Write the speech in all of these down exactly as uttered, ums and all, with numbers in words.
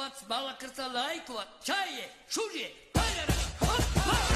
лайкват, балакърта лайкват, чае, шуже, пайдера, хоп, хоп.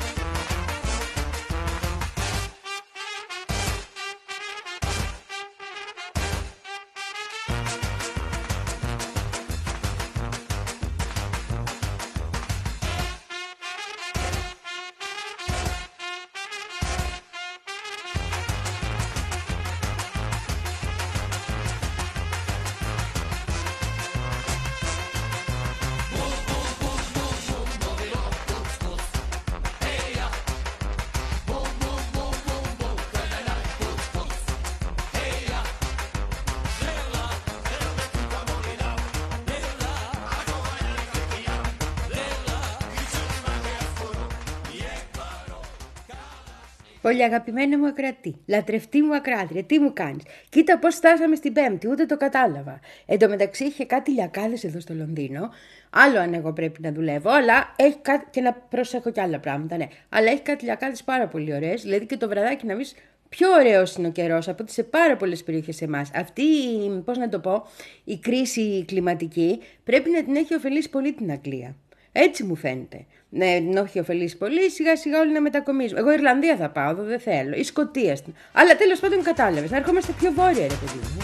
Πολύ αγαπημένο μου ακροατή, λατρευτή μου ακράτρια, τι μου κάνεις? Κοίτα πώς φτάσαμε στην Πέμπτη, ούτε το κατάλαβα. Εν τω μεταξύ είχε κάτι λιακάδες εδώ στο Λονδίνο. Άλλο αν εγώ πρέπει να δουλεύω, αλλά έχει κάτι. Και να προσέχω κι άλλα πράγματα, ναι. Αλλά έχει κάτι λιακάδες πάρα πολύ ωραίες. Δηλαδή και το βραδάκι να βρεις πιο ωραίος είναι ο καιρός από ό,τι σε πάρα πολλές περιοχές σε εμάς. Αυτή, πώς να το πω, η κρίση κλιματική πρέπει να την έχει ωφελήσει πολύ την Αγγλία. Έτσι μου φαίνεται. Ναι, ενώ έχει ωφελήσει πολύ, σιγά σιγά όλοι να μετακομίζουμε. Εγώ Ιρλανδία θα πάω, εδώ δεν θέλω. Ή Σκωτία. Αλλά τέλος πάντων κατάλαβες. Να ερχόμαστε πιο βόρεια, ρε παιδί μου.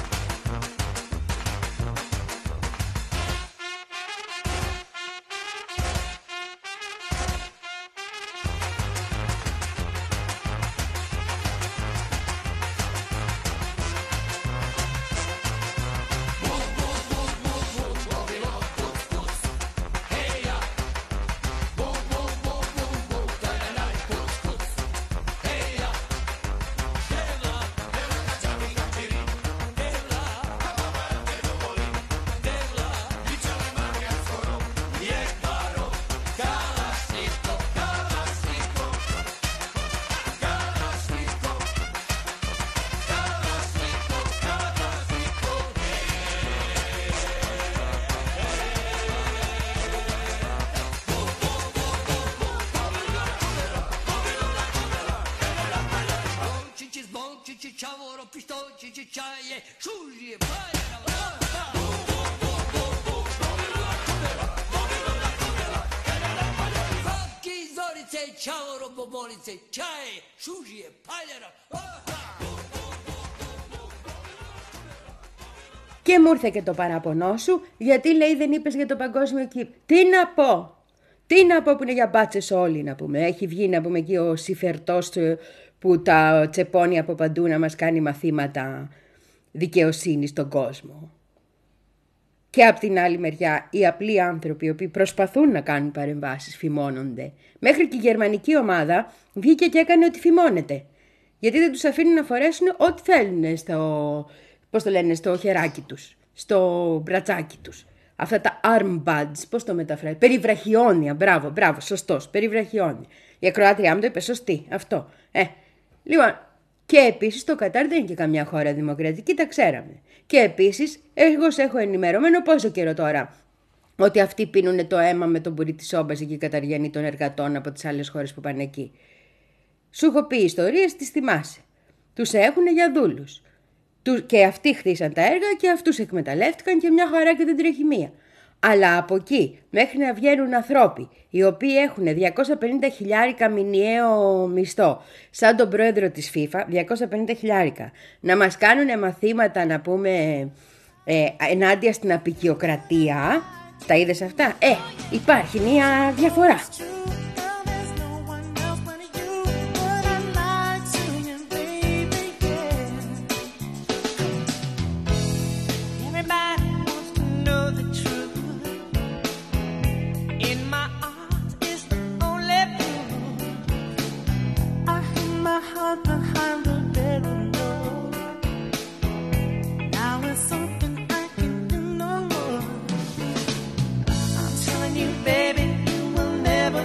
Και μου ήρθε και το παράπονό σου, γιατί λέει δεν είπες για το παγκόσμιο κύπ. Τι να πω, τι να πω που είναι για μπάτσες όλοι να πούμε. Έχει βγει να πούμε εκεί ο Σιφερτός που τα τσεπώνει από παντού να μας κάνει μαθήματα δικαιοσύνη στον κόσμο. Και απ' την άλλη μεριά οι απλοί άνθρωποι οι οποίοι προσπαθούν να κάνουν παρεμβάσεις φημώνονται. Μέχρι και η γερμανική ομάδα βγήκε και έκανε ότι φημώνεται. Γιατί δεν τους αφήνουν να φορέσουν ό,τι θέλουν στο, πώς το λένε, στο χεράκι τους, στο μπρατσάκι τους. Αυτά τα armbands, πώς το μεταφράζει, περιβραχιόνια, μπράβο, μπράβο, σωστός, περιβραχιόνια. Η ακροάτριά μου το είπε σωστή, αυτό. Ε, λοιπόν, και επίσης το Κατάρ δεν είναι και καμιά χώρα δημοκρατική, τα ξέραμε. Και επίσης, εγώ σε έχω ενημερωμένο πόσο καιρό τώρα ότι αυτοί πίνουν το αίμα με τον πουρί της όμπας και οι Καταριανοί των εργατών από τις άλλες χώρες που πάνε εκεί. Σου έχω πει ιστορίες, τις θυμάσαι. Τους έχουν για δούλους. Και αυτοί χτίσαν τα έργα και αυτούς εκμεταλλεύτηκαν και μια χαρά και δεν τρέχει μία. Αλλά από εκεί μέχρι να βγαίνουν ανθρώποι οι οποίοι έχουν διακόσια πενήντα χιλιάρικα μηνιαίο μισθό, σαν τον πρόεδρο της FIFA, διακόσια πενήντα χιλιάρικα, να μας κάνουν μαθήματα να πούμε ε, ενάντια στην απικιοκρατία, τα είδες αυτά? Ε, υπάρχει μια διαφορά. Baby, you will never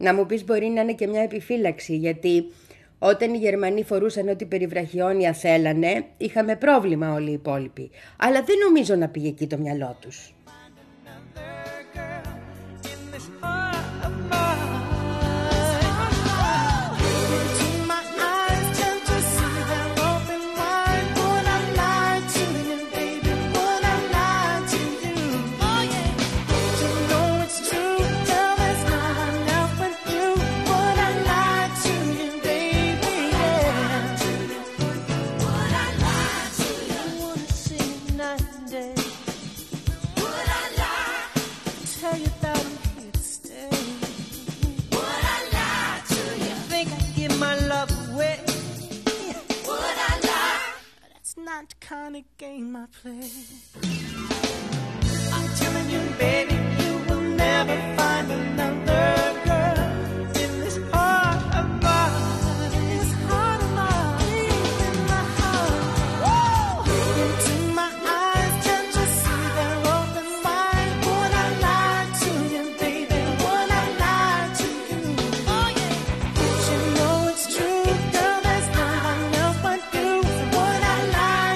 Να μου πεις μπορεί να είναι και μια επιφύλαξη, γιατί όταν οι Γερμανοί φορούσαν ό,τι περιβραχιόνια θέλανε, είχαμε πρόβλημα όλοι οι υπόλοιποι. Αλλά δεν νομίζω να πήγε εκεί το μυαλό τους. The kind of game I play. I'm telling you, baby, you will never find another girl in this heart of mine. This heart of mine, in my heart. Look into my eyes, can't you see they're open wide? Would I lie to you, baby? Would I lie to you? Oh yeah. Don't you know it's true, girl? There's no one else but you. Would I lie?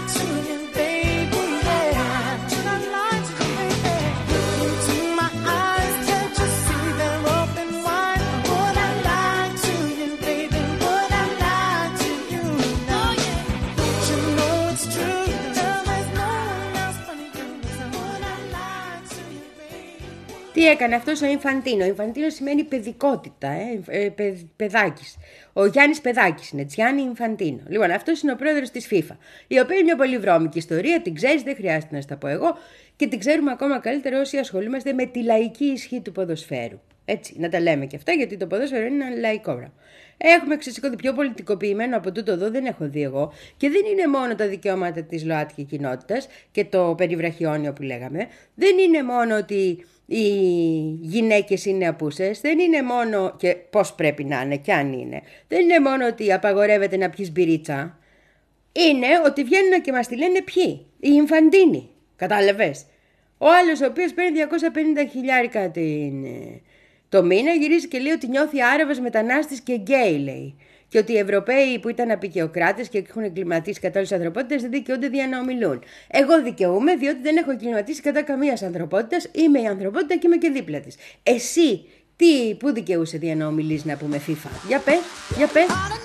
Τι έκανε αυτός ο Ινφαντίνο? Ινφαντίνο σημαίνει παιδικότητα, ε, ε, παι, παιδάκης. Ο Γιάννης Παιδάκης είναι, Τζιάννη Ινφαντίνο. Λοιπόν, αυτός είναι ο πρόεδρος της FIFA, η οποία είναι μια πολύ βρώμικη ιστορία, την ξέρεις, δεν χρειάζεται να στα πω εγώ, και την ξέρουμε ακόμα καλύτερα όσοι ασχολούμαστε με τη λαϊκή ισχύ του ποδοσφαίρου. Έτσι, να τα λέμε και αυτά, γιατί το ποδόσφαιρο είναι ένα λαϊκό πράγμα. Έχουμε ξεσηκωθεί πιο πολιτικοποιημένο από τούτο εδώ, δεν έχω δει εγώ. Και δεν είναι μόνο τα δικαιώματα της ΛΟΑΤΚΙ κοινότητας και το περιβραχιόνιο που λέγαμε. Δεν είναι μόνο ότι οι γυναίκες είναι απούσες, δεν είναι μόνο και πώς πρέπει να είναι και αν είναι. Δεν είναι μόνο ότι απαγορεύεται να πιεις μπυρίτσα. Είναι ότι βγαίνουν και μας τη λένε ποιοι. Οι Ινφαντίνοι. Κατάλαβες. Ο άλλος ο οποίος παίρνει διακόσια πενήντα χιλιάρικα την... το μήνα, γυρίζει και λέει ότι νιώθει Άραβας μετανάστης και γκέι, λέει. Και ότι οι Ευρωπαίοι που ήταν απεικιοκράτες και έχουν εγκληματίσει κατά όλης της ανθρωπότητας δεν δικαιούνται δια να ομιλούν. Εγώ δικαιούμαι διότι δεν έχω εγκληματίσει κατά καμίας ανθρωπότητας, είμαι η ανθρωπότητα και είμαι και δίπλα της. Εσύ, τι, πού δικαιούσε δια να ομιλείς, να πούμε FIFA? Για πες, για πες.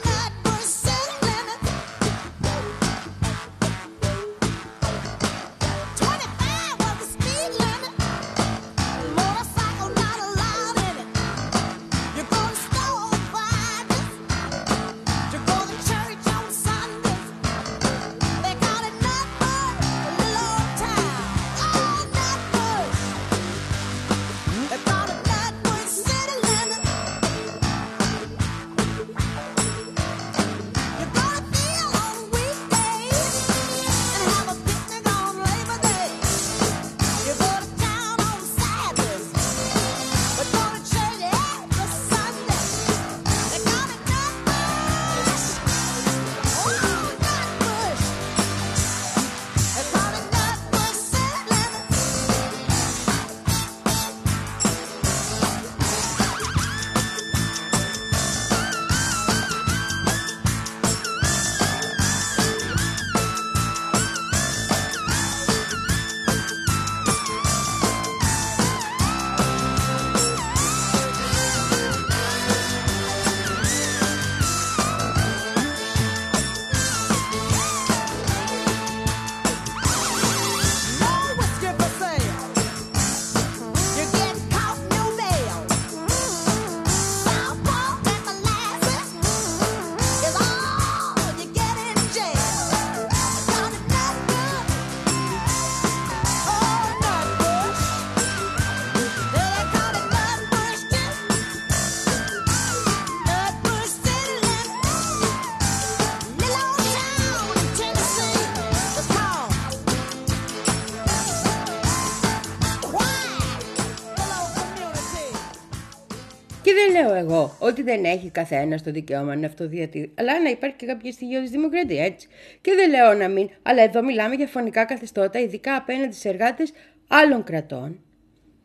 Και δεν λέω εγώ ότι δεν έχει καθένα το δικαίωμα να αυτοδιατηρεί, αλλά να υπάρχει και κάποια στοιχείο τη δημοκρατία, έτσι. Και δεν λέω να μην, αλλά εδώ μιλάμε για φωνικά καθεστώτα, ειδικά απέναντι σε εργάτες άλλων κρατών.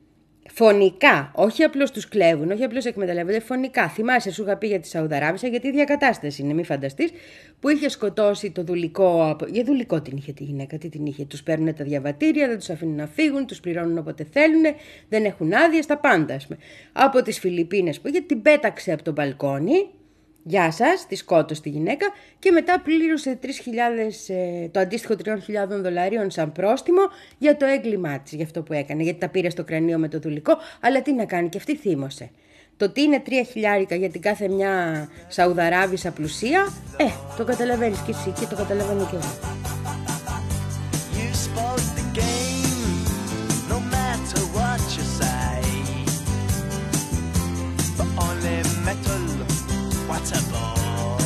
Φωνικά, όχι απλώς τους κλέβουν, όχι απλώς εκμεταλλεύονται, φωνικά. Θυμάσαι, σου είχα πει για τη Σαουδαράβισσα, γιατί η ίδια κατάσταση είναι, μη φανταστείς, που είχε σκοτώσει το δουλικό. Για δουλικό την είχε τη γυναίκα, τι την είχε. Τους παίρνουν τα διαβατήρια, δεν τους αφήνουν να φύγουν, τους πληρώνουν όποτε θέλουν, δεν έχουν άδειες, τα πάντα, ας πούμε. Από τις Φιλιππίνες που είχε, την πέταξε από το μπαλκόνι. Γεια σας, τη σκότωσε τη γυναίκα και μετά πλήρωσε τρεις χιλιάδες, το αντίστοιχο τριών χιλιάδων δολαρίων σαν πρόστιμο για το έγκλημά της, για αυτό που έκανε, γιατί τα πήρε στο κρανίο με το δουλικό, αλλά τι να κάνει, και αυτή θύμωσε. Το τι είναι τρία χιλιάρικα για την κάθε μια Σαουδαράβισσα πλουσία, ε, το καταλαβαίνεις και εσύ και το καταλαβαίνω και εγώ. You spoke the game, no matter what you say. But only metal, what a bore.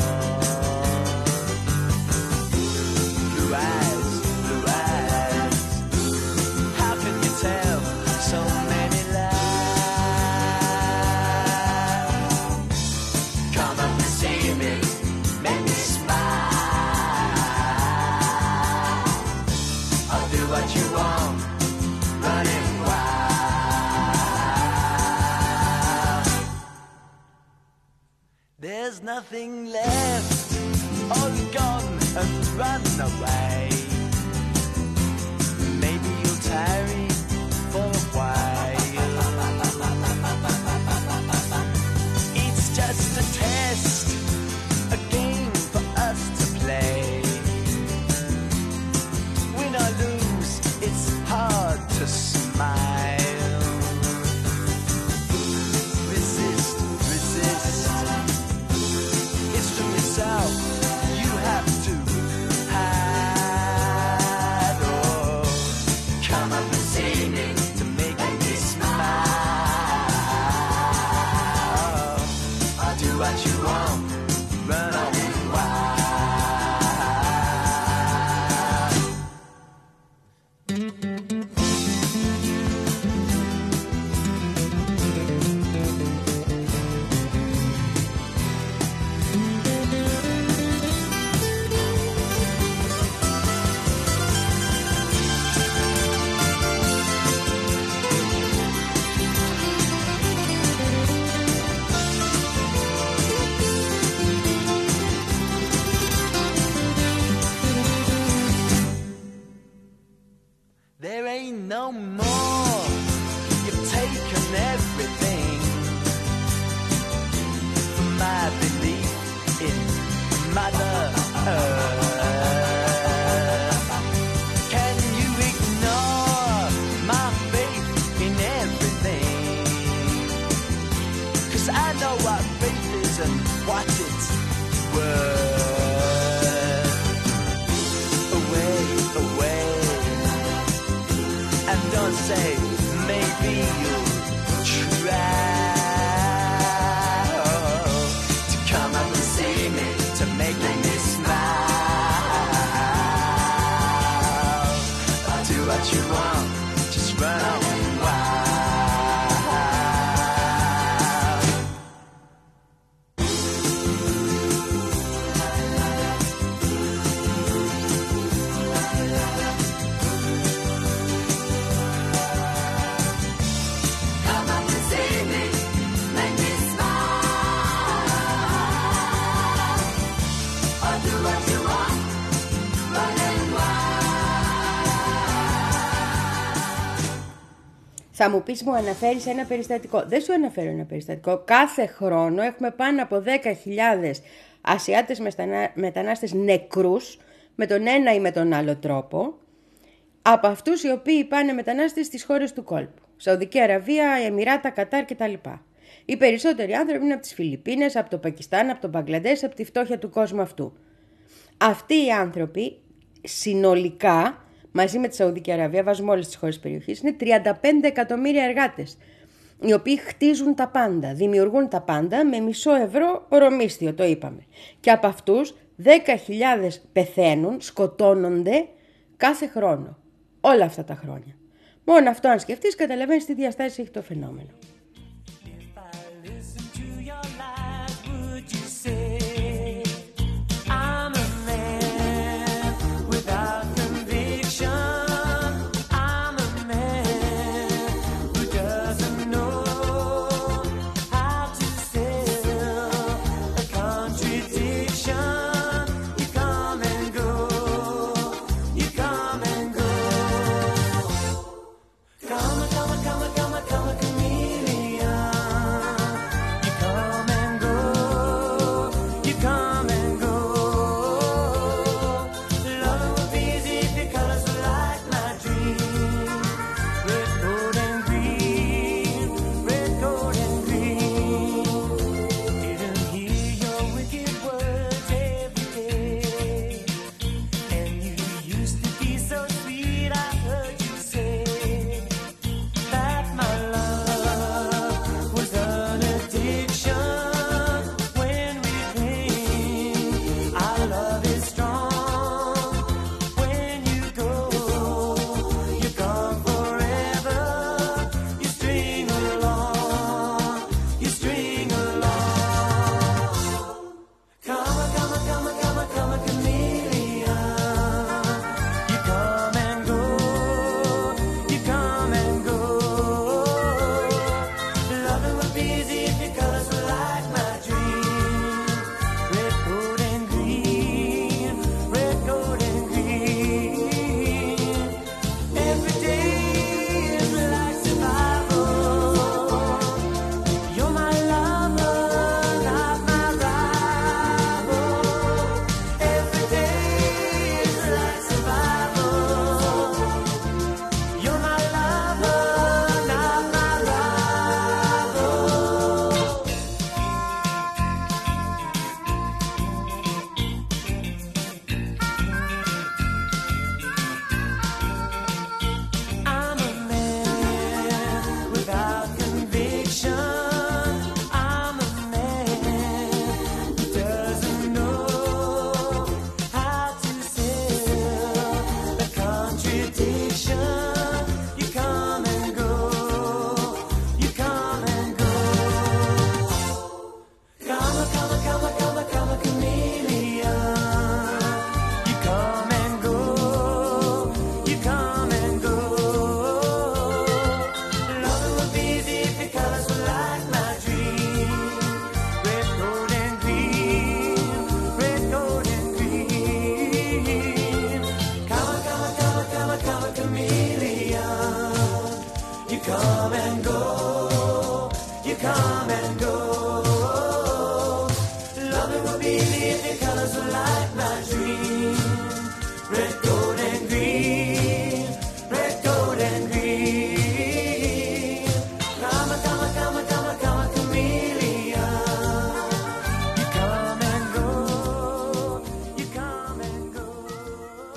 Blue eyes, blue eyes. How can you tell so many lies? Come up and see me, make me smile. I'll do what you want, running wild. There's nothing left, all gone and run away. Maybe you'll tarry for a while. It's just a test, a game for us to play. Win or lose, it's hard to smile. Resist, resist. It's from yourself you have to hide. Oh, come up and see me to make me smile. I'll do what you want, run away wild. There ain't no more. You've taken everything from my belief in Mother Earth. Can you ignore my faith in everything? 'Cause I know what faith is and what it's worth. Away, away. And don't say, maybe you'll try to come up and see me, to make me smile. I'll do what you want, just run on wild. Come up and see me, make me smile. I'll do what you want, running wild. Θα μου πεις, μου αναφέρεις ένα περιστατικό. Δεν σου αναφέρω ένα περιστατικό. Κάθε χρόνο έχουμε πάνω από δέκα χιλιάδες Ασιάτες μεστανα- μετανάστες νεκρούς με τον ένα ή με τον άλλο τρόπο, από αυτούς οι οποίοι πάνε μετανάστες στις χώρες του κόλπου. Σαουδική Αραβία, Εμιράτα, Κατάρ κτλ. Οι περισσότεροι άνθρωποι είναι από τις Φιλιππίνες, από το Πακιστάν, από το Μπαγκλαντές, από τη φτώχεια του κόσμου αυτού. Αυτοί οι άνθρωποι συνολικά, μαζί με τη Σαουδική Αραβία, βάζουμε όλες τις χώρες της περιοχής, είναι τριάντα πέντε εκατομμύρια εργάτες, οι οποίοι χτίζουν τα πάντα, δημιουργούν τα πάντα με μισό ευρώ ορομίσθιο, το είπαμε. Και από αυτούς δέκα χιλιάδες πεθαίνουν, σκοτώνονται κάθε χρόνο. Όλα αυτά τα χρόνια. Μόνο αυτό αν σκεφτείς καταλαβαίνεις τι διαστάσεις έχει το φαινόμενο. If I listen to your lies, would you say I'm a man without conviction? I'm a man who does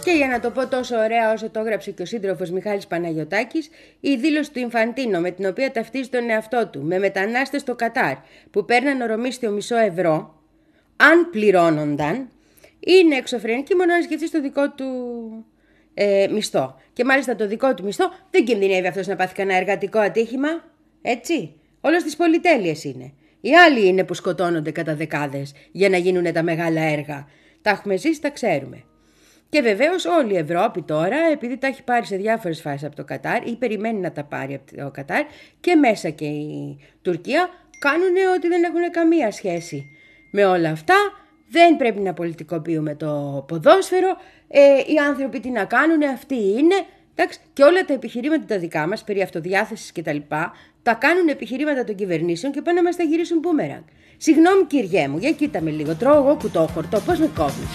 Και για να το πω τόσο ωραία όσο το έγραψε και ο σύντροφος Μιχάλης Παναγιωτάκης, η δήλωση του Ινφαντίνο με την οποία ταυτίζει τον εαυτό του με μετανάστες στο Κατάρ που παίρναν ορομίστιο μισό ευρώ, αν πληρώνονταν, είναι εξωφρενική μόνο να σκεφτεί το δικό του ε, μισθό. Και μάλιστα το δικό του μισθό δεν κινδυνεύει αυτός να πάθει κανένα εργατικό ατύχημα, έτσι. Όλες τις πολυτέλειες είναι. Οι άλλοι είναι που σκοτώνονται κατά δεκάδες για να γίνουν τα μεγάλα έργα. Τα έχουμε ζήσει, τα ξέρουμε. Και βεβαίως όλη η Ευρώπη τώρα, επειδή τα έχει πάρει σε διάφορες φάσεις από το Κατάρ ή περιμένει να τα πάρει από το Κατάρ και μέσα και η Τουρκία, κάνουν ότι δεν έχουν καμία σχέση με όλα αυτά. Δεν πρέπει να πολιτικοποιούμε το ποδόσφαιρο. Ε, οι άνθρωποι τι να κάνουν, αυτοί είναι. Εντάξει, και όλα τα επιχειρήματα τα δικά μας περί αυτοδιάθεσης κτλ. Τα κάνουν επιχειρήματα των κυβερνήσεων και πάνε να μας τα γυρίσουν μπούμεραγκ. Συγγνώμη κυριέ μου, για κοίτα με λίγο. Τρώω εγώ κουτόχορτο, πώς με κόβεις.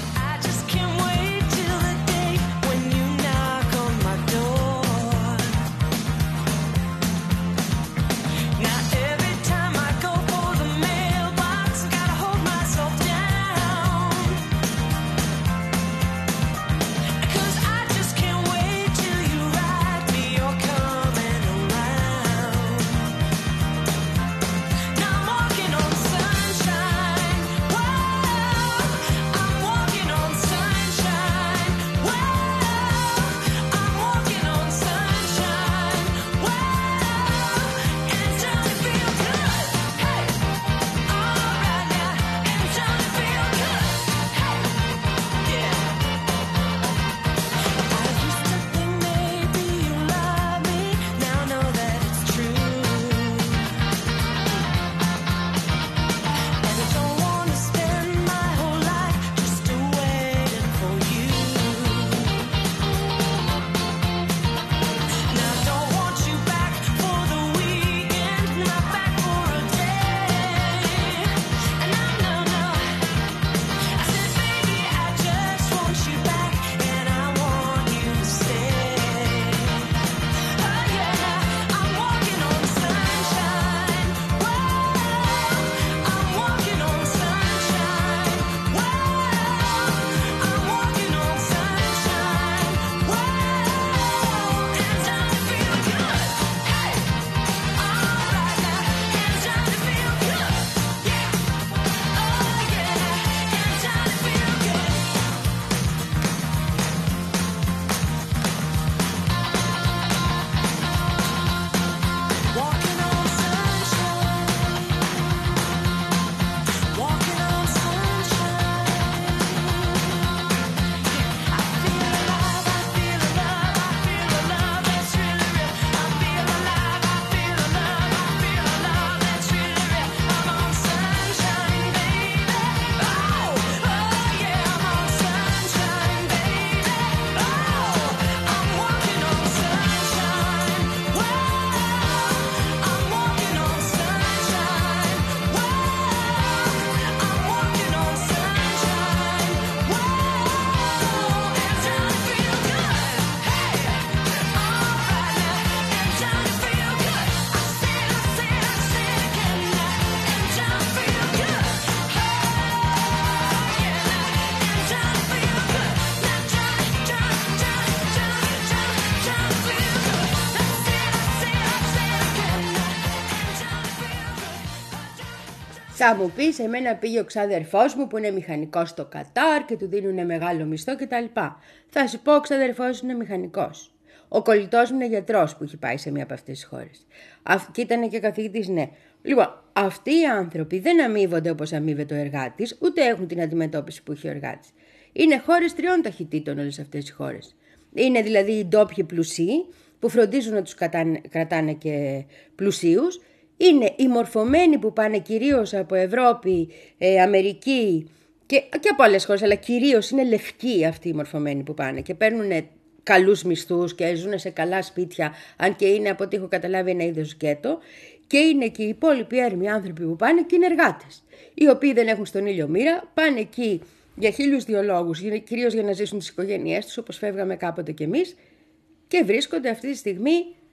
Θα μου πεις, εμένα πήγε ο ξαδερφός μου που είναι μηχανικός στο Κατάρ και του δίνουν μεγάλο μισθό κτλ. Θα σου πω, ο ξαδερφός είναι μηχανικός. Ο κολλητός μου είναι γιατρός που έχει πάει σε μία από αυτές τις χώρες. Και ήταν και καθηγητής, ναι. Λοιπόν, αυτοί οι άνθρωποι δεν αμείβονται όπως αμείβεται ο εργάτης, ούτε έχουν την αντιμετώπιση που έχει ο εργάτης. Είναι χώρες τριών ταχυτήτων όλες αυτές οι χώρες. Είναι δηλαδή οι ντόπιοι πλουσίοι που φροντίζουν να τους κρατάνε, κρατάνε και πλουσίους. Είναι οι μορφωμένοι που πάνε κυρίως από Ευρώπη, ε, Αμερική και, και από άλλες χώρες, αλλά κυρίως είναι λευκοί αυτοί οι μορφωμένοι που πάνε και παίρνουν καλούς μισθούς και ζουν σε καλά σπίτια, αν και είναι από ό,τι έχω καταλάβει ένα είδος σκέτο. Και είναι και οι υπόλοιποι έρμοι άνθρωποι που πάνε και είναι εργάτες, οι οποίοι δεν έχουν στον ήλιο μοίρα, πάνε εκεί για χίλιους δύο λόγους, κυρίως για να ζήσουν τις οικογένειές τους, όπως φεύγαμε κάποτε κι εμείς, και βρίσκονται αυτή τη στιγμή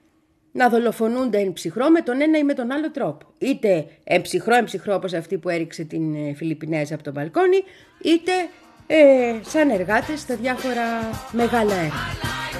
να δολοφονούνται εν ψυχρό με τον ένα ή με τον άλλο τρόπο. Είτε εν ψυχρό, εν ψυχρό όπως αυτή που έριξε την Φιλιππινέζα από τον μπαλκόνι, είτε ε, σαν εργάτες στα διάφορα μεγάλα έργα.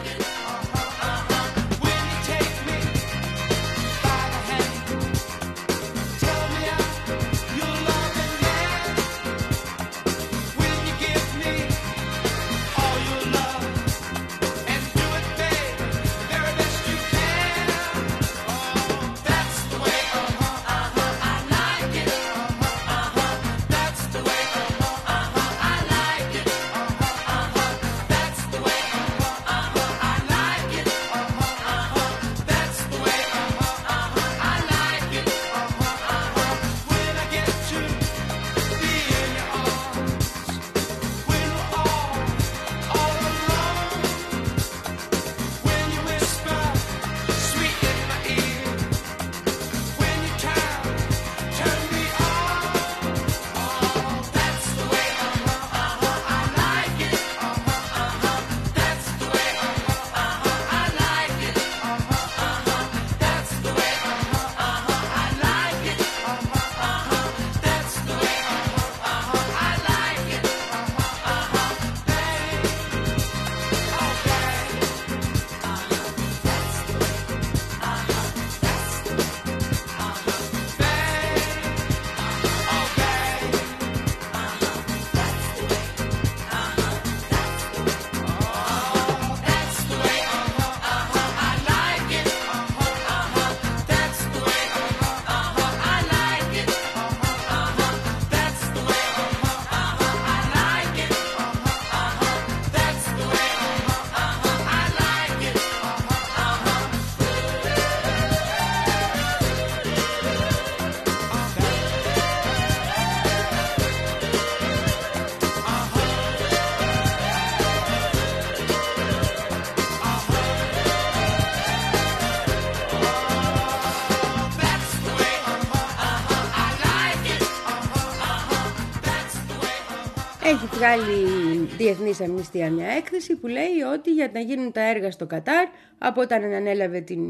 Έχει βγάλει Διεθνής Αμνηστία μια έκθεση που λέει ότι για να γίνουν τα έργα στο Κατάρ, από όταν ανέλαβε την,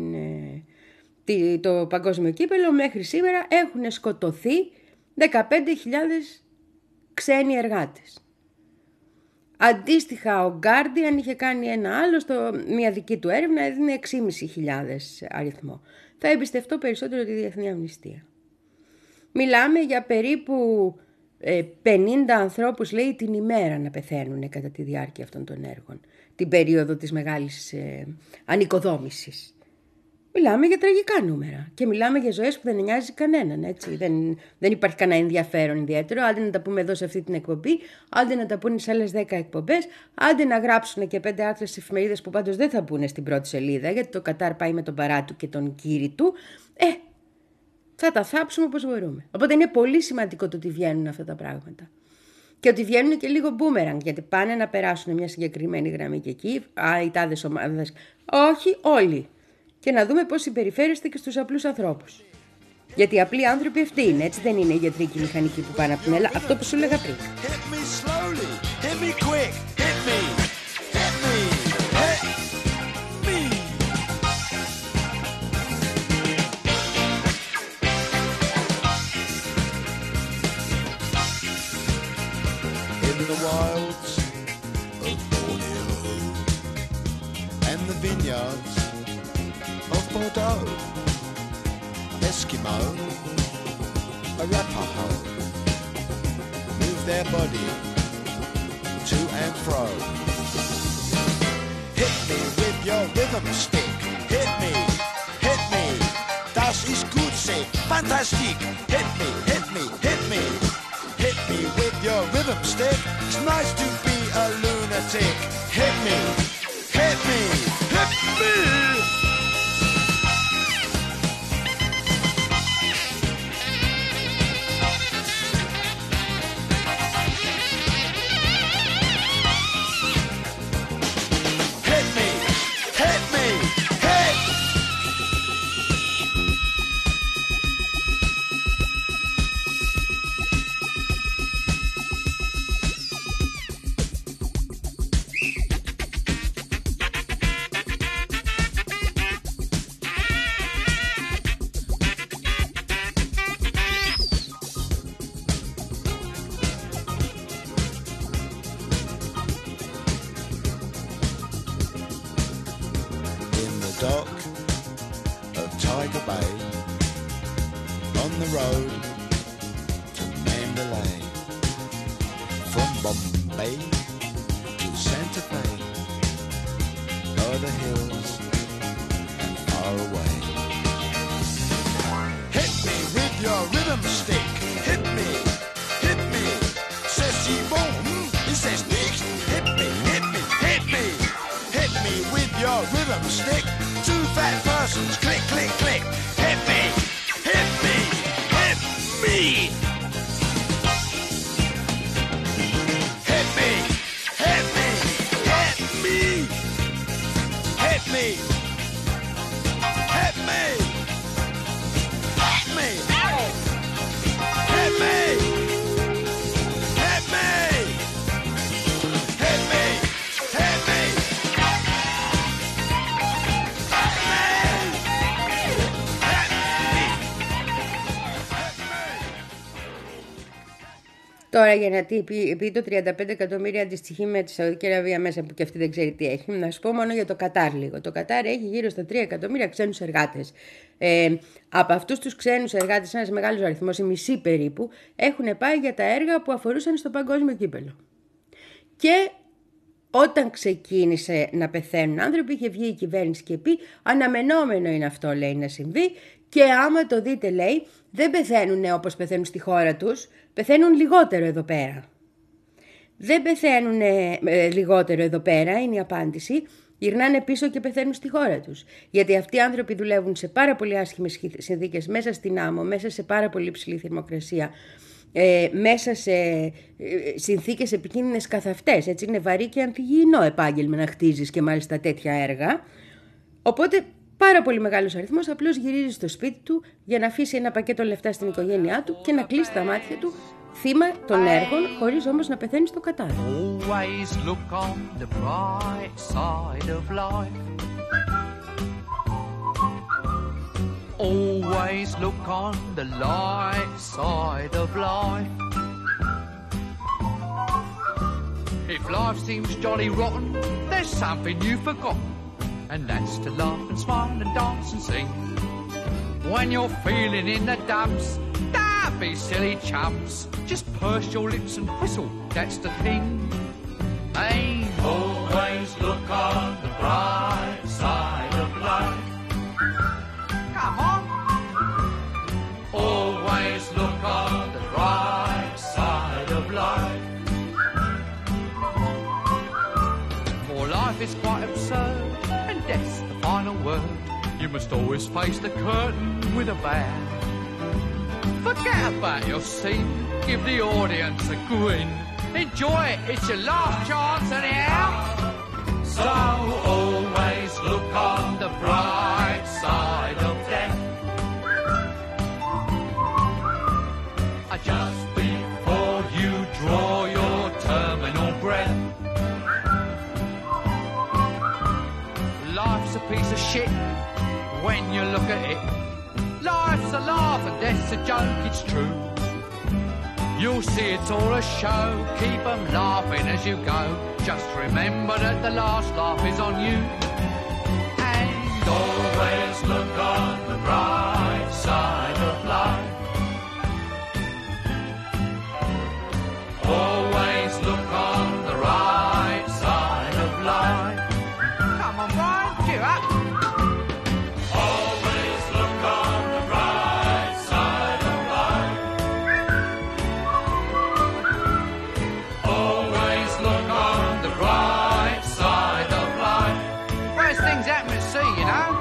τη, το παγκόσμιο κύπελλο μέχρι σήμερα, έχουν σκοτωθεί δεκαπέντε χιλιάδες ξένοι εργάτες. Αντίστοιχα ο Guardian είχε κάνει ένα άλλο, στο, μια δική του έρευνα έδινε έξι χιλιάδες πεντακόσια αριθμό. Θα εμπιστευτώ περισσότερο τη Διεθνή Αμνηστία. Μιλάμε για περίπου πενήντα ανθρώπους, λέει, την ημέρα να πεθαίνουν κατά τη διάρκεια αυτών των έργων, την περίοδο της μεγάλης ε, ανοικοδόμησης. Μιλάμε για τραγικά νούμερα και μιλάμε για ζωές που δεν νοιάζει κανέναν, έτσι. Δεν, δεν υπάρχει κανένα ενδιαφέρον ιδιαίτερο, άντε να τα πούμε εδώ σε αυτή την εκπομπή, άντε να τα πούνε σε άλλες δέκα εκπομπές, άντε να γράψουν και πέντε άρθρα στις εφημερίδες που πάντως δεν θα πούνε στην πρώτη σελίδα, γιατί το Κατάρ πάει με τον παρά του και τον κύρι του. Ε, θα τα θάψουμε όπως μπορούμε. Οπότε είναι πολύ σημαντικό το ότι βγαίνουν αυτά τα πράγματα. Και ότι βγαίνουν και λίγο μπούμεραγκ, γιατί πάνε να περάσουν μια συγκεκριμένη γραμμή και εκεί, α, οι τάδες ομάδες. Όχι, όλοι. Και να δούμε πώς συμπεριφέρεστε και στους απλούς ανθρώπους. Γιατί οι απλοί άνθρωποι αυτοί είναι, έτσι δεν είναι οι γιατροί και οι μηχανικοί που πάνε από την Ελλάδα. Αυτό που σου έλεγα πριν. The wilds of Borneo and the vineyards of Bordeaux, Eskimo, Arapaho, move their body to and fro. Hit me with your rhythm stick, hit me, hit me, das ist gut, say, fantastic, hit me, hit me, hit me. Hit me with your rhythm stick. It's nice to be a lunatic. Hit me, hit me, hit me. Hit me, hit me, hit. dock of Tiger Bay, on the road to Mandalay, from Bombay to Santa Fe, o'er the hills and far away. Hit me with your rhythm stick, hit me, hit me, says T-Bone, he says Nick, hit me, hit me, hit me, hit me with your rhythm stick, two fat persons, click, click, click, hit me, hit me, hit me, hit me, hit me, hit me, hit me, hit me, hit me, hit me, hit me, hit me, hit me, Τώρα για να πει, πει, πει το τριάντα πέντε εκατομμύρια αντιστοιχεί με τη Σαουδική Αραβία μέσα που και αυτή δεν ξέρει τι έχει. Να σου πω μόνο για το Κατάρ λίγο. Το Κατάρ έχει γύρω στα τρία εκατομμύρια ξένους εργάτες. Ε, από αυτούς τους ξένους εργάτες, ένας μεγάλος αριθμός, η μισή περίπου, έχουν πάει για τα έργα που αφορούσαν στο παγκόσμιο κύπελλο. Και όταν ξεκίνησε να πεθαίνουν άνθρωποι, είχε βγει η κυβέρνηση και πει αναμενόμενο είναι αυτό, λέει, να συμβεί, και άμα το δείτε, λέει, δεν πεθαίνουν όπως πεθαίνουν στη χώρα τους, πεθαίνουν λιγότερο εδώ πέρα. Δεν πεθαίνουν ε, λιγότερο εδώ πέρα, είναι η απάντηση, γυρνάνε πίσω και πεθαίνουν στη χώρα τους. Γιατί αυτοί οι άνθρωποι δουλεύουν σε πάρα πολύ άσχημες συνθήκες, μέσα στην άμμο, μέσα σε πάρα πολύ ψηλή θερμοκρασία, Ε, μέσα σε ε, συνθήκες επικίνδυνες καθ' αυτές. Έτσι είναι βαρύ και ανθυγιεινό επάγγελμα να χτίζεις και μάλιστα τέτοια έργα. Οπότε πάρα πολύ μεγάλος αριθμός απλώς γυρίζει στο σπίτι του για να αφήσει ένα πακέτο λεφτά στην οικογένειά του και να κλείσει τα μάτια του, θύμα των έργων, χωρίς όμως να πεθαίνει στο Κατάρ. Always look on the bright side of life. Always look on the light side of life. If life seems jolly rotten, there's something you've forgotten, and that's to laugh and smile and dance and sing. When you're feeling in the dumps, don't be silly chumps, just purse your lips and whistle, that's the thing. Hey, always look on the bright side of life. Come on. Always look on the bright side of life. For life is quite absurd, and death's the final word. You must always face the curtain with a bow. Forget about your scene, give the audience a grin. Enjoy it, it's your last chance anyhow. So always look on the bright side of death. Just before you draw your terminal breath. Life's a piece of shit when you look at it. Life's a laugh and death's a joke, it's true. You'll see it's all a show, keep 'em laughing as you go. Just remember that the last laugh is on you. And always look on the bright side of life. Always look on the right side of life. Come on, Brian, cheer up. Always look on the right side of life. Always look on the right side of life. Worst things happen at sea, you know.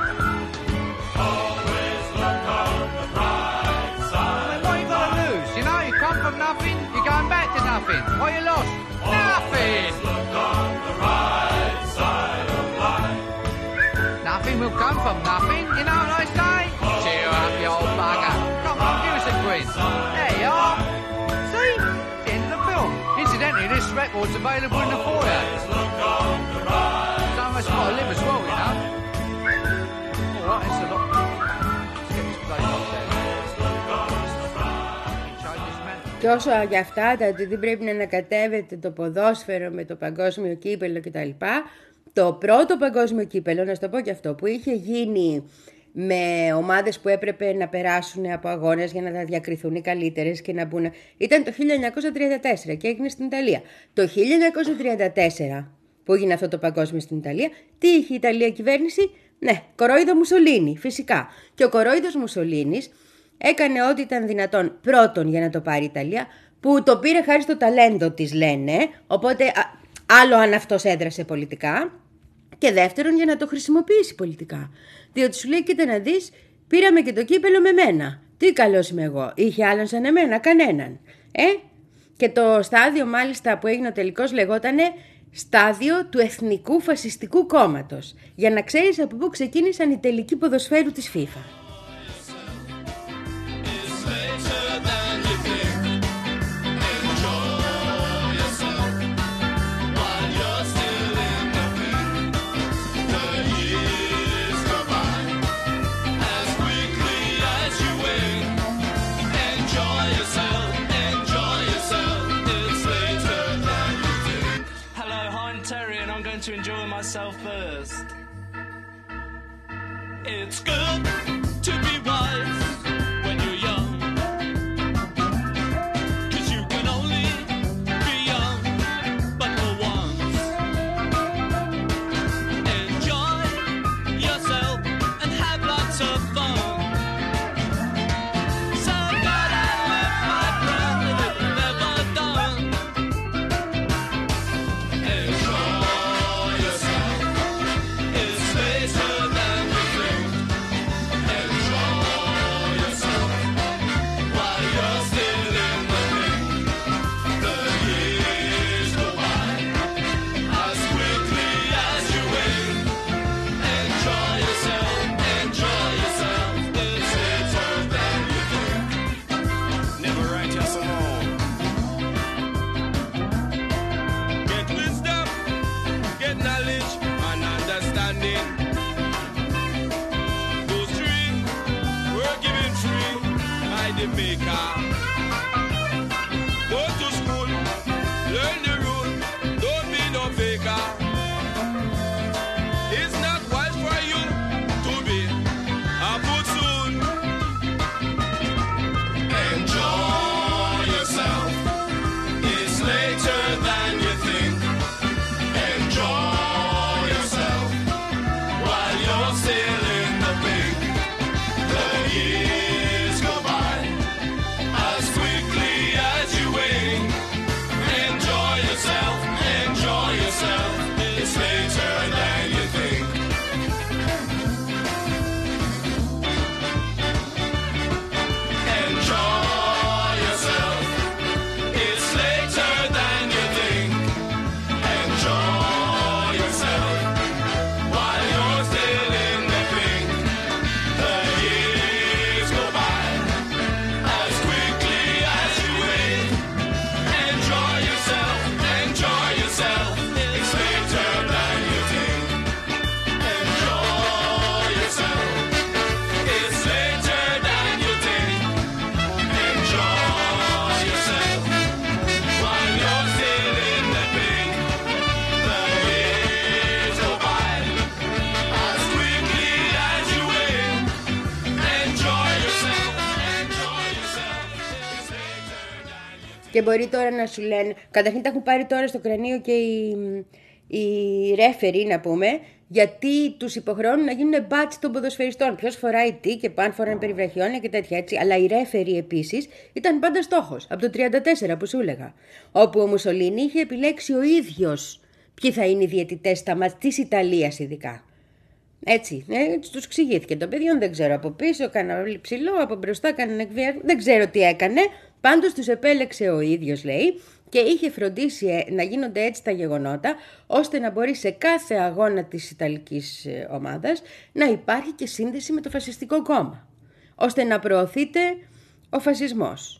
Always look on the right side. I mean, what you got to lose? You know, you come from nothing, you're going back to nothing. What you lost? Nothing. Look on the right side of life. Nothing will come from nothing. You know what I say? Cheer up, you old bugger. Come on, give us a grin. There you are. See? It's the end of the film. Incidentally, this record's available in the foyer. Look on the right. Someone's got to live as well, you know. All right, it's a lot. Let's get this bloody off there. Και όσο για αυτά, τα ότι δεν πρέπει να ανακατεύεται το ποδόσφαιρο με το παγκόσμιο κύπελλο κτλ., Το πρώτο παγκόσμιο κύπελο, να σου το πω και αυτό, που είχε γίνει με ομάδες που έπρεπε να περάσουν από αγώνες για να τα διακριθούν οι καλύτερες και να μπουν, ήταν το χίλια εννιακόσια τριάντα τέσσερα και έγινε στην Ιταλία. Το χίλια εννιακόσια τριάντα τέσσερα που έγινε αυτό το παγκόσμιο στην Ιταλία, τι είχε η Ιταλία κυβέρνηση? Ναι, κορόιδο Μουσολίνη, φυσικά. Και ο κορόιδος Μουσολίνης έκανε ό,τι ήταν δυνατόν πρώτον για να το πάρει η Ιταλία, που το πήρε χάρη στο ταλέντο της, λένε, οπότε άλλο αν αυτός έδρασε πολιτικά, και δεύτερον για να το χρησιμοποιήσει πολιτικά. Διότι σου λέει, κοίτα να δεις, πήραμε και το κύπελο με μένα. Τι καλός είμαι εγώ, είχε άλλον σαν εμένα? Κανέναν. Ε? Και το στάδιο μάλιστα που έγινε ο τελικός λεγότανε στάδιο του Εθνικού Φασιστικού Κόμματος. Για να ξέρεις από πού ξεκίνησαν οι τελικοί ποδοσφαίρου της FIFA. To enjoy myself first. It's good to be wise when you're young, 'cause you can only be young but for once. Enjoy yourself and have lots of fun. So God I live, my friend, if it's never done. Enjoy Και μπορεί τώρα να σου λένε, καταρχήν τα έχουν πάρει τώρα στο κρανίο και οι, οι ρέφεροι, να πούμε, γιατί τους υποχρεώνουν να γίνουν μπάτσι των ποδοσφαιριστών. Ποιος φοράει τι και πάνε φοράνε περιβραχιόνια και τέτοια έτσι. Αλλά οι ρέφεροι επίσης ήταν πάντα στόχος, από το τριάντα τέσσερα που σου έλεγα. Όπου ο Μουσολίνη είχε επιλέξει ο ίδιος ποιοι θα είναι οι διαιτητές στα μάτς της Ιταλίας ειδικά. Έτσι, ε, τους εξηγήθηκε το παιδιόν, δεν ξέρω, από πίσω κανένα ψηλό, από μπροστά κανένα εκβιασμό, δεν ξέρω τι έκανε. Πάντως τους επέλεξε ο ίδιος, λέει, και είχε φροντίσει να γίνονται έτσι τα γεγονότα, ώστε να μπορεί σε κάθε αγώνα της Ιταλικής ομάδας να υπάρχει και σύνδεση με το φασιστικό κόμμα, ώστε να προωθείται ο φασισμός.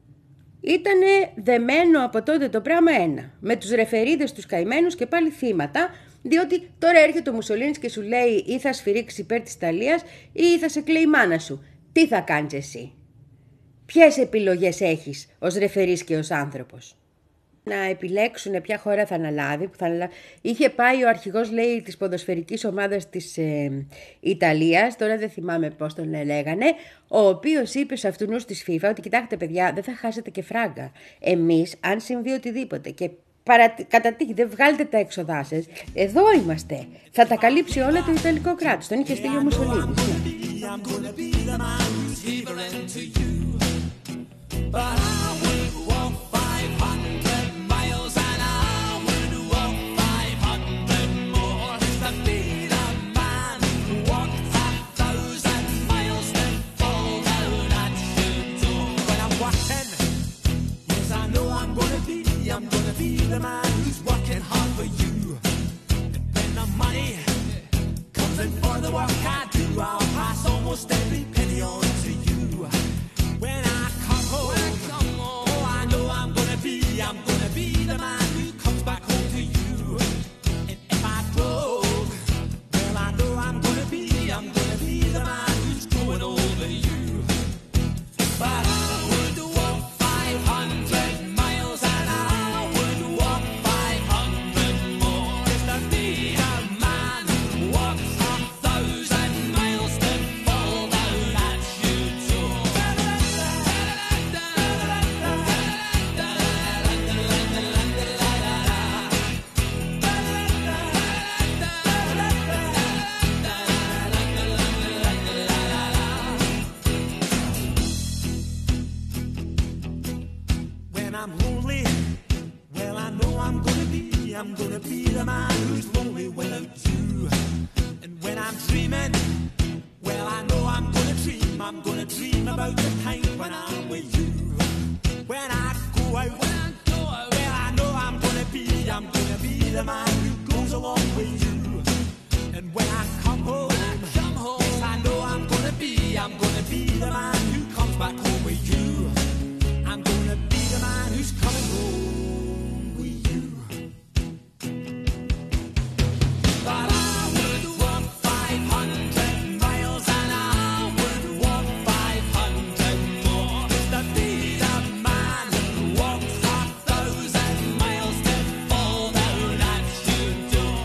Ήτανε δεμένο από τότε το πράγμα ένα, με τους ρεφερίδες τους καημένους και πάλι θύματα, διότι τώρα έρχεται ο Μουσολίνης και σου λέει ή θα σφυρίξει υπέρ της Ιταλίας ή θα σε κλαίει η μάνα σου. Τι θα κάνεις εσύ? Ποιες επιλογές έχεις ως ρεφερής και ως άνθρωπος? να επιλέξουν ποια χώρα θα αναλάβει, που θα αναλάβει. Είχε πάει ο αρχηγός, λέει, της ποδοσφαιρικής ομάδας της ε, Ιταλίας, τώρα δεν θυμάμαι πώς τον λέγανε, ο οποίος είπε σε αυτούς της FIFA ότι κοιτάξτε παιδιά, δεν θα χάσετε και φράγκα. Εμείς, αν συμβεί οτιδήποτε και παρα... κατά τύχη δεν βγάλετε τα έξοδά σας, εδώ είμαστε. Θα τα καλύψει όλα το Ιταλικό κράτος. Τον είχε στείλει ο Μουσολίνης. The man who's working hard for you. And when the money comes in for the work I do, I'll pass almost every penny on to you. When I come home, oh, I know I'm gonna be, I'm gonna be the man who comes back home to you. And if I broke, well, I know I'm gonna be, I'm gonna be the man who's going over you. But I would walk five hundred miles an hour. I'm lonely, well I know I'm gonna be, I'm gonna be the man who's lonely without you. And when I'm dreaming, well I know I'm gonna dream, I'm gonna dream about the time when I'm with you. When I go out, when I go out, well I know I'm gonna be, I'm gonna be the man who goes along with you. And when I come home, when I come home, yes I know I'm gonna be, I'm gonna be the man who comes back home with you. I'm gonna be the man who's coming home with you. But I would walk five hundred miles and I would walk five hundred more to be the man who walks a thousand miles to fall down at your door.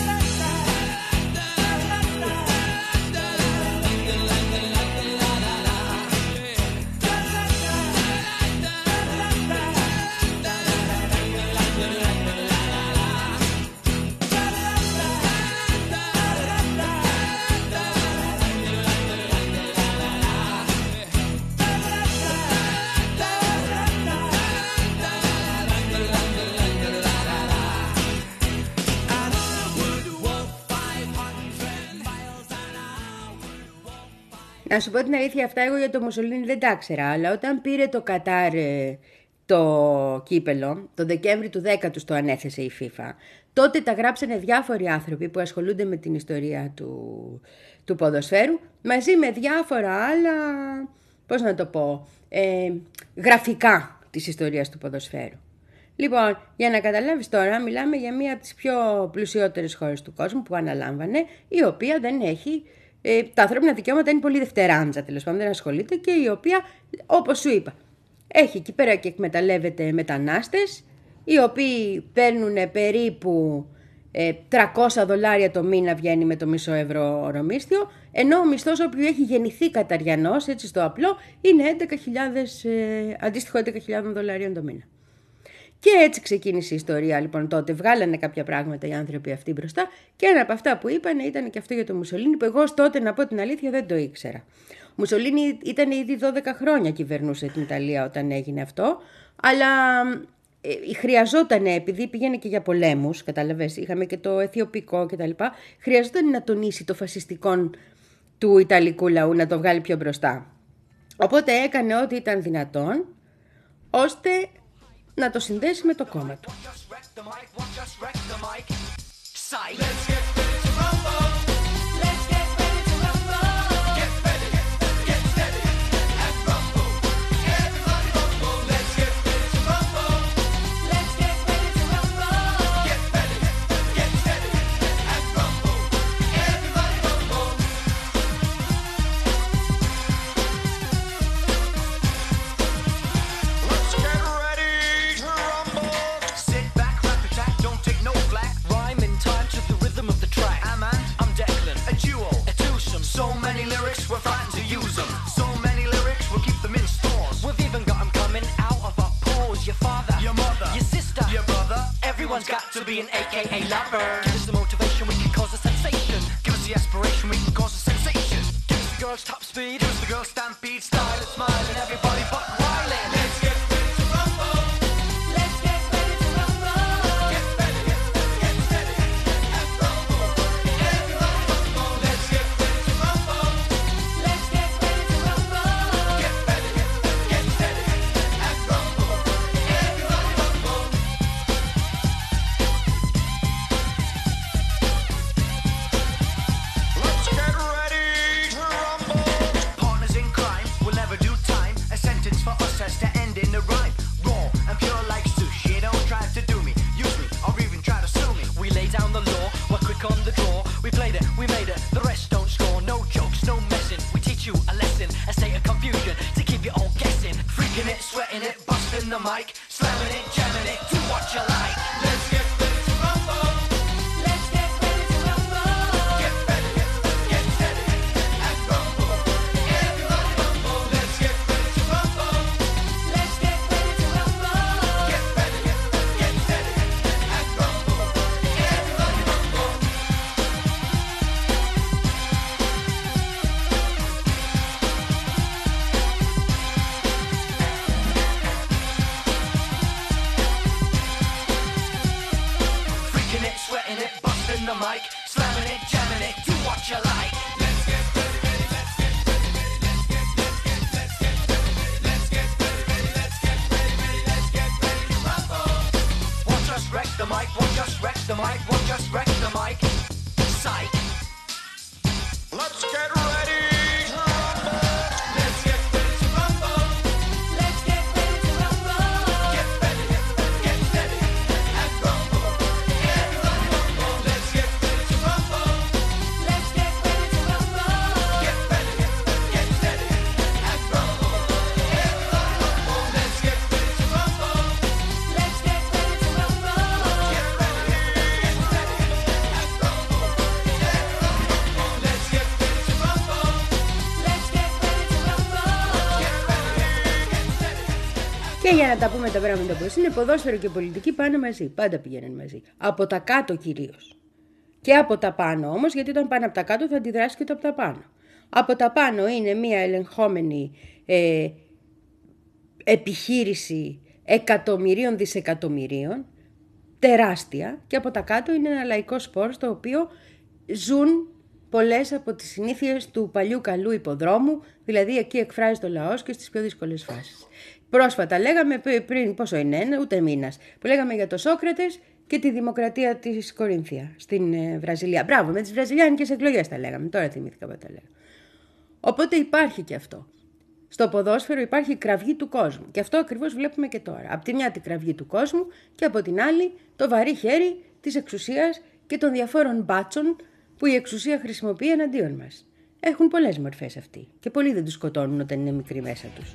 Να σου πω την αλήθεια, αυτά εγώ για το Μουσολίνι δεν τα ήξερα, αλλά όταν πήρε το Κατάρ το κύπελο, το Δεκέμβρη του δέκα το ανέθεσε η FIFA, τότε τα γράψανε διάφοροι άνθρωποι που ασχολούνται με την ιστορία του, του ποδοσφαίρου, μαζί με διάφορα άλλα, πώς να το πω, ε, γραφικά της ιστορίας του ποδοσφαίρου. Λοιπόν, για να καταλάβεις τώρα, μιλάμε για μία από τις πιο πλουσιότερες χώρες του κόσμου που αναλάμβανε, η οποία δεν έχει... Ε, τα ανθρώπινα δικαιώματα είναι πολύ δευτεράντζα, τέλος πάντων, δεν ασχολείται, και η οποία, όπως σου είπα, έχει εκεί πέρα και εκμεταλλεύεται μετανάστες, οι οποίοι παίρνουν περίπου ε, τριακόσια δολάρια το μήνα, βγαίνει με το μισό ευρώ ορομίσθιο, ενώ ο μισθός όποιου έχει γεννηθεί Καταριανός, έτσι στο απλό, είναι έντεκα χιλιάδες, ε, αντίστοιχο έντεκα χιλιάδες δολαρίων το μήνα. Και έτσι ξεκίνησε η ιστορία, λοιπόν, τότε. Βγάλανε κάποια πράγματα οι άνθρωποι αυτοί μπροστά και ένα από αυτά που είπαν ήταν και αυτό για το Μουσολίνι, που εγώ τότε, να πω την αλήθεια, δεν το ήξερα. Ο Μουσολίνι ήταν ήδη δώδεκα χρόνια κυβερνούσε την Ιταλία όταν έγινε αυτό, αλλά ε, χρειαζόταν, επειδή πήγαινε και για πολέμους, καταλαβες, είχαμε και το αιθιοπικό κτλ. Χρειαζόταν να τονίσει το φασιστικό του Ιταλικού λαού, να το βγάλει πιο μπροστά. Οπότε έκανε ό,τι ήταν δυνατόν, ώστε να το συνδέσει με το κόμμα του. aka lover. Give us the motivation, we can cause a sensation. Give us the aspiration, we can cause a sensation. Give us the girls top speed, give us the girls stampede, style and smile and everybody but wildin'. Let's get ready to rumble. Let's get ready to rumble. Get ready, get ready, get ready and rumble. Everybody rumble. Let's get ready to rumble. Let's get ready to rumble. Get ready, get ready, get ready and rumble. Everybody rumble. Let's get ready to rumble. Partners in crime will never do time. A sentence for us has to end in a rhyme. Raw and pure like sushi. Don't try to do me, use me, or even try to sue me. We lay down the law, we're quick on the draw. We played it, we made it, the rest don't score. No jokes, no messing. We teach you a lesson, a state of confusion to keep you all guessing. Freaking it, sweating it, busting the mic, slamming it, jamming it, do what you like. Let's get ready to rumble. Let's get ready to rumble. Get ready, get ready, get ready and rumble. Everybody rumble. Let's get ready to rumble. Let's get ready to rumble. Get ready, get ready, get ready and rumble. Everybody rumble. Freaking it, sweating it, busting the mic, slamming it, jamming it, do what you like. Let's get ready, ready, let's get ready, ready, let's get, let's get, let's get ready, ready, let's get ready, ready, let's get ready, ready, let's get ready to rumble. One just wreck the mic, one just wreck the mic, one just wreck the mic. Psych. Let's get ready to rumble. Let's get ready to rumble. Let's get ready to rumble. Get ready, get ready, get ready and rumble. Everybody rumble. Let's get ready to rumble. Let's get ready to rumble. Get ready, get ready, get ready and rumble. Everybody rumble. Let's get ready to rumble. Let's get ready to rumble. Get ready, get ready, get ready and rumble. Everybody rumble. Let's get ready to rumble. Let's get ready to rumble. Get ready, get ready, get ready. Και για να τα πούμε τα πράγματα πώς είναι, ποδόσφαιρο και πολιτική πάνε μαζί. Πάντα πηγαίνουν μαζί. Από τα κάτω κυρίως. Και από τα πάνω όμως, γιατί όταν πάνε από τα κάτω θα αντιδράσει και το από τα πάνω. Από τα πάνω είναι μια ελεγχόμενη ε, επιχείρηση εκατομμυρίων δισεκατομμυρίων, τεράστια, και από τα κάτω είναι ένα λαϊκό σπορ στο οποίο ζουν πολλές από τις συνήθειες του παλιού καλού υποδρόμου, δηλαδή εκεί εκφράζεται ο λαός και στις πιο δύσκολες φάσεις. Πρόσφατα λέγαμε πριν, πόσο είναι, ένα, ούτε μήνας, που λέγαμε για το Σόκρατες και τη δημοκρατία της Κορίνθια στην ε, Βραζιλία. Μπράβο, με τις βραζιλιάνικες εκλογές τα λέγαμε, τώρα θυμήθηκα που τα λέγαμε. Οπότε υπάρχει και αυτό. Στο ποδόσφαιρο υπάρχει η κραυγή του κόσμου. Και αυτό ακριβώς βλέπουμε και τώρα. Από τη μια την κραυγή του κόσμου και από την άλλη το βαρύ χέρι της εξουσίας και των διαφόρων μπάτσων που η εξουσία χρησιμοποιεί εναντίον μας. Έχουν πολλές μορφές αυτοί και πολλοί δεν τους σκοτώνουν όταν είναι μικροί μέσα τους.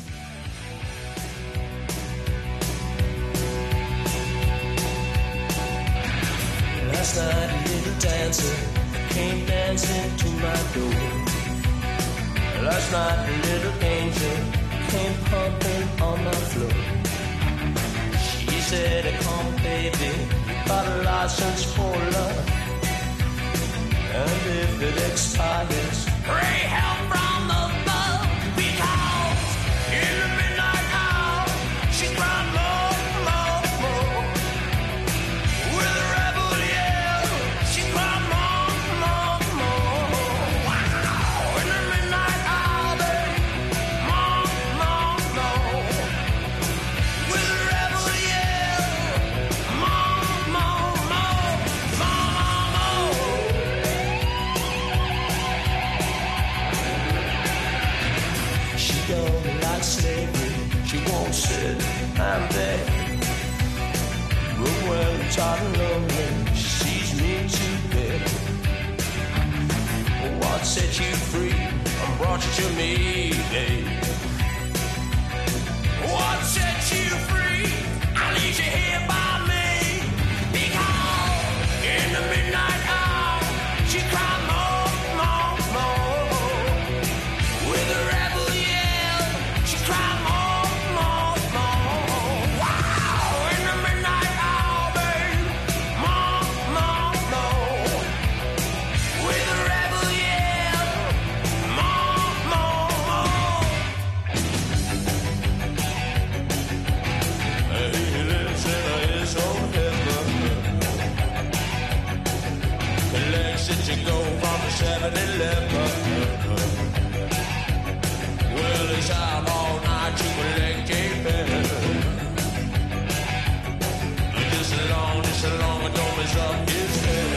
Last night a little dancer came dancing to my door. Last night a little angel came pumping on my floor. She said, come baby, got a license for love. And if it expires, pray help from above. Because in the midnight hour, she cried more, more, more. With a rebel yell, she cried more, more, more. Wow! In the midnight hour, baby, more, more, more. With a rebel yell, more, more, more, more, more. She don't like slavery, she won't sit and beg. But when I'm tired and lonely, she sees me to bed. What set you free and brought you to me, babe? What set you free? I leave you here by me. Because in the midnight hour, she cried more, more, more. With a rebel yell, she cried more, more, more. Wow! In the midnight hour, babe, more, seven eleven. Well, he's out all night to collect a bill. Just as long, just as long as don't mess up his head.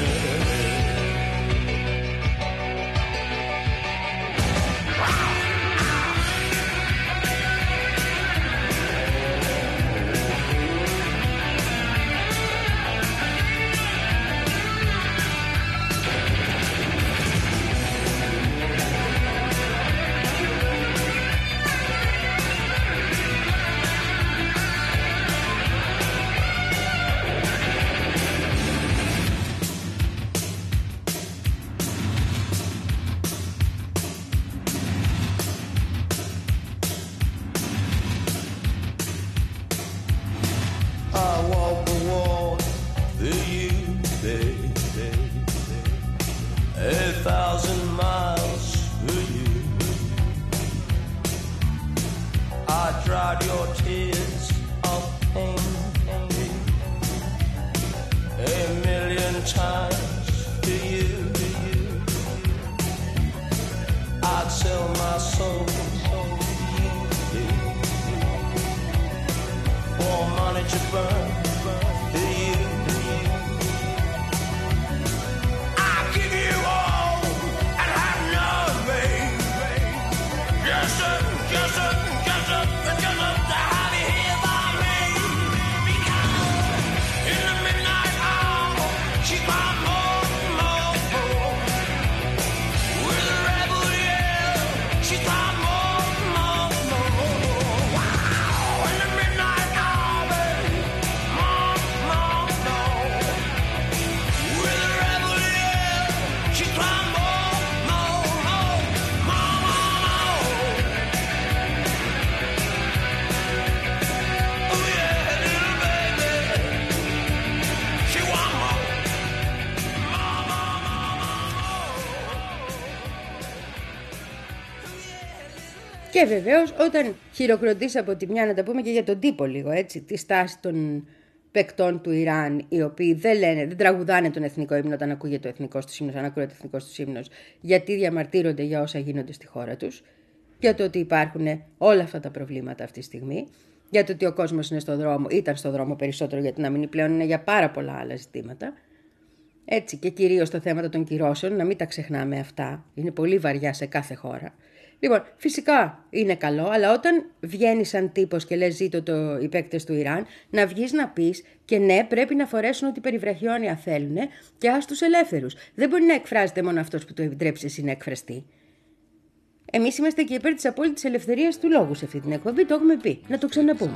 Και βεβαίως όταν χειροκροτείς από τη μια, να τα πούμε και για τον τύπο λίγο, έτσι, τη στάση των παικτών του Ιράν, οι οποίοι δεν λένε, δεν τραγουδάνε τον εθνικό ύμνο όταν ακούγεται ο εθνικός τους ύμνος, αν ακούγεται ο εθνικός τους ύμνος, γιατί διαμαρτύρονται για όσα γίνονται στη χώρα τους, για το ότι υπάρχουν όλα αυτά τα προβλήματα αυτή τη στιγμή, για το ότι ο κόσμος είναι στο δρόμο, ήταν στο δρόμο περισσότερο, γιατί να μην πλέον είναι για πάρα πολλά άλλα ζητήματα. Έτσι, και κυρίως τα θέματα των κυρώσεων, να μην τα ξεχνάμε αυτά, είναι πολύ βαριά σε κάθε χώρα. Λοιπόν, φυσικά είναι καλό, αλλά όταν βγαίνει σαν τύπος και λες ζήτω το, οι παίκτες του Ιράν, να βγεις να πεις και ναι, πρέπει να φορέσουν ό,τι περιβραχιόνια θέλουν και ας τους ελεύθερους. Δεν μπορεί να εκφράζεται μόνο αυτός που το επιτρέψει εσύ να εκφραστεί. Εμείς είμαστε και υπέρ της απόλυτης ελευθερίας του λόγου σε αυτή την εκπομπή, το έχουμε πει. Να το ξαναπούμε.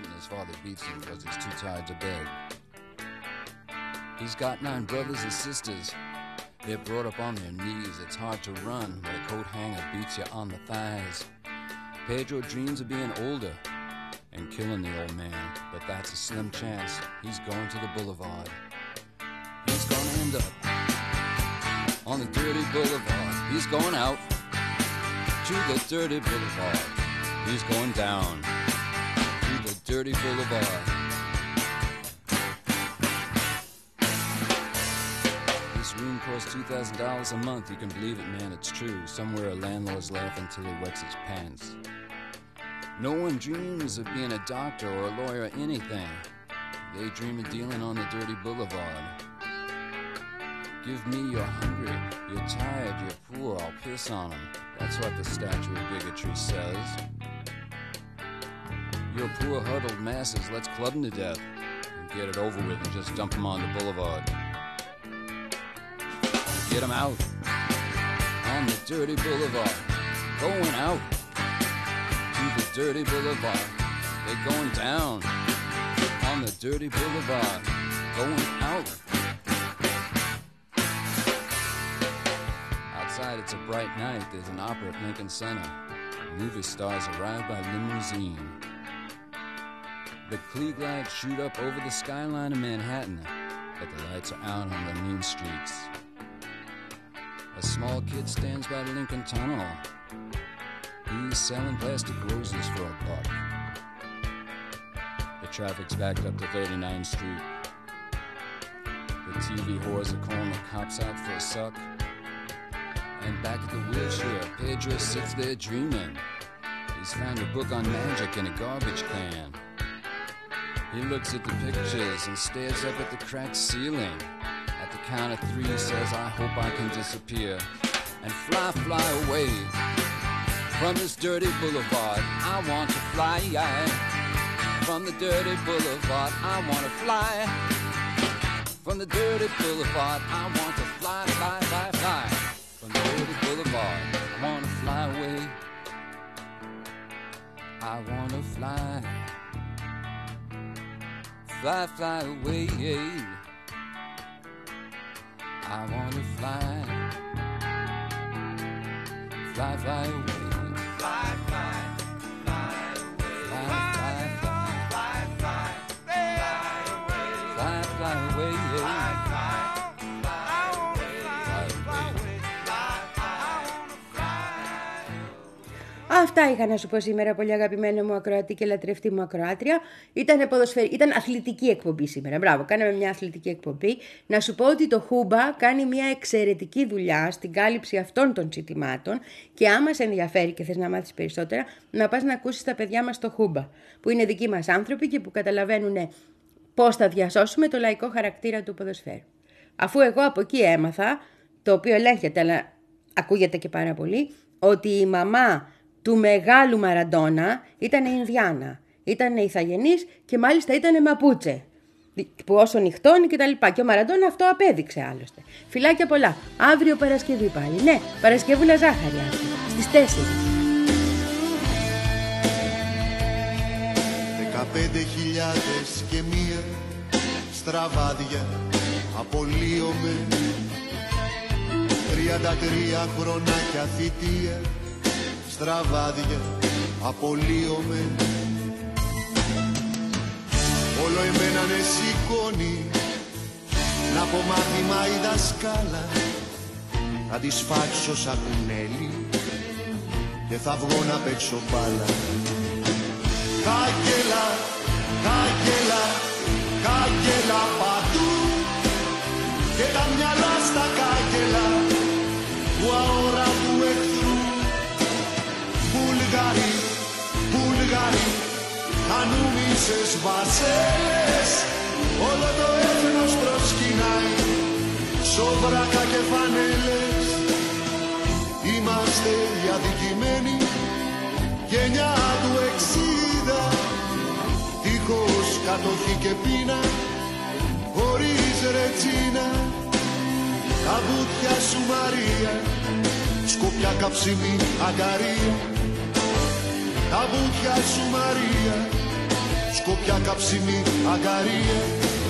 They're brought up on their knees, it's hard to run when a coat hanger beats you on the thighs. Pedro dreams of being older and killing the old man, but that's a slim chance. He's going to the boulevard. He's gonna end up on the dirty boulevard. He's going out to the dirty boulevard. He's going down to the dirty boulevard. This room costs two thousand dollars a month. You can believe it, man, it's true. Somewhere a landlord's laughing till he wets his pants. No one dreams of being a doctor or a lawyer or anything. They dream of dealing on the dirty boulevard. Give me you're hungry, you're tired, you're poor, I'll piss on them. That's what the statue of bigotry says. You're poor, huddled masses, let's club them to death. And get it over with and just dump them on the boulevard. Get them out on the dirty boulevard. Going out to the dirty boulevard. They're going down on the dirty boulevard. Going out. Outside it's a bright night. There's an opera at Lincoln Center. Movie stars arrive by limousine. The Klieg lights shoot up over the skyline of Manhattan, but the lights are out on the mean streets. A small kid stands by the Lincoln Tunnel. He's selling plastic roses for a buck. The traffic's backed up to thirty-ninth Street. The T V whores are calling the cops out for a suck. And back at the wheelchair, Pedro sits there dreaming. He's found a book on magic in a garbage can. He looks at the pictures and stares up at the cracked ceiling. At the count of three says, I hope I can disappear and fly, fly away from this dirty boulevard. I want to fly from the dirty boulevard. I want to fly from the dirty boulevard. I want to fly, fly, fly, fly from the dirty boulevard. I want to fly away. I want to fly, fly, fly away. I want to fly, fly, fly away. Fly, fly, fly away. Fly, fly, fly, fly, fly, fly away. Fly, fly away. Fly, fly, fly away. Fly away. Αυτά είχα να σου πω σήμερα, πολύ αγαπημένο μου ακροατή και λατρευτή μου ακροάτρια. Ήταν, ποδοσφαιρ... Ήταν αθλητική εκπομπή σήμερα. Μπράβο, κάναμε μια αθλητική εκπομπή. Να σου πω ότι το Χούμπα κάνει μια εξαιρετική δουλειά στην κάλυψη αυτών των ζητημάτων και άμα σε ενδιαφέρει και θες να μάθεις περισσότερα, να πας να ακούσεις τα παιδιά μας το Χούμπα, που είναι δικοί μας άνθρωποι και που καταλαβαίνουν πώς θα διασώσουμε το λαϊκό χαρακτήρα του ποδοσφαίρου. Αφού εγώ από εκεί έμαθα, το οποίο ελέγχεται αλλά ακούγεται και πάρα πολύ, ότι η μαμά του μεγάλου Μαραντόνα ήταν Ινδιάνα. Ήταν ηθαγενής και μάλιστα ήταν Μαπούτσε. Που όσο νυχτώνει και τα λοιπά. Και ο Μαραντόνα αυτό απέδειξε άλλωστε. Φιλάκια πολλά. Αύριο Παρασκευή πάλι. Ναι, Παρασκευούλα ζάχαρη αύριο. Στις τέσσερις. Δεκαπέντε χιλιάδες και μία στραβάδια απολύομαι. Τριάντα τρία χρονάκια θητεία στραβάδια απολύομαι. Όλο εμένα με σηκώνει να πω μάθημα η δασκάλα. Θα τη σφάξω σαν κουνέλι και θα βγω να παίξω μπάλα. Κάγκελα, κάγκελα, κάγκελα παντού και τα μυαλά στα κάγκελα του αόρατου εχθρού. Βουλγαροί, Βουλγαροί, ανούμισες βασέλες, όλο το έθνος προσκυνάει, σοβράκα και φανέλες. Είμαστε οι αδικημένοι, γενιά του εξήντα, δίχως κατοχή και πείνα, χωρίς ρετσίνα. Τα βουτιά σου Μαρία, σκοπιά καψιμή αγκαρία. Τα βουτιά σου Μαρία, σκοπιά καψιμή αγκαρία.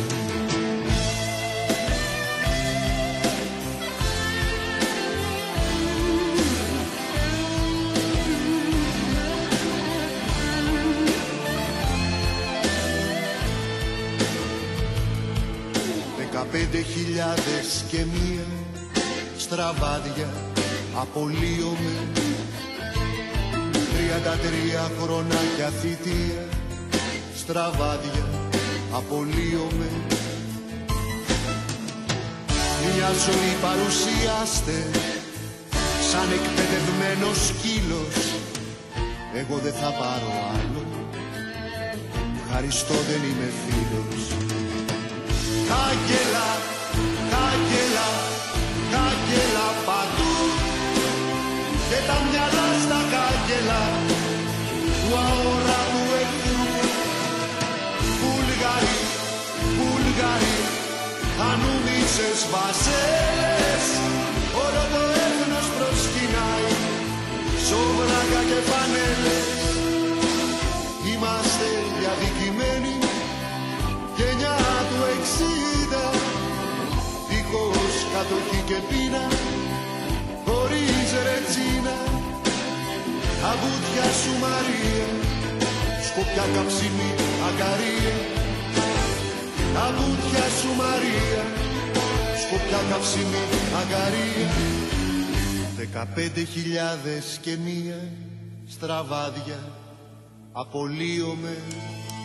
Δεκαπέντε χιλιάδες και μία στραβάδια απολύομαι. Τριάντα τρία χρονάκια θητεία στραβάδια απολύομαι. Μια ζωή παρουσιάστε σαν εκπαιδευμένος σκύλος. Εγώ δεν θα πάρω άλλο, ευχαριστώ δεν είμαι φίλος. Κάγκελα, κάγκελα, κάγκελα παντού και τα μυαλά στα κάγκελα του αόρατου εχθρού. Βουλγαροί, Βουλγαροί, ανούμισες βασέλες, όλο το έθνος προσκυνάει, σοβράκα και φανέλες. Είμαστε διαδικημένοι, γενιά του εξήντα, δίχως κατοχή και πείνα, χωρίς ρετσίνα. Τα βουτιά σου Μαρία, σκοπιά καψιμή αγκαρία. Τα βουτιά σου Μαρία, σκοπιά καψιμή αγκαρία. Δεκαπέντε χιλιάδες και μία στραβάδια απολύομαι.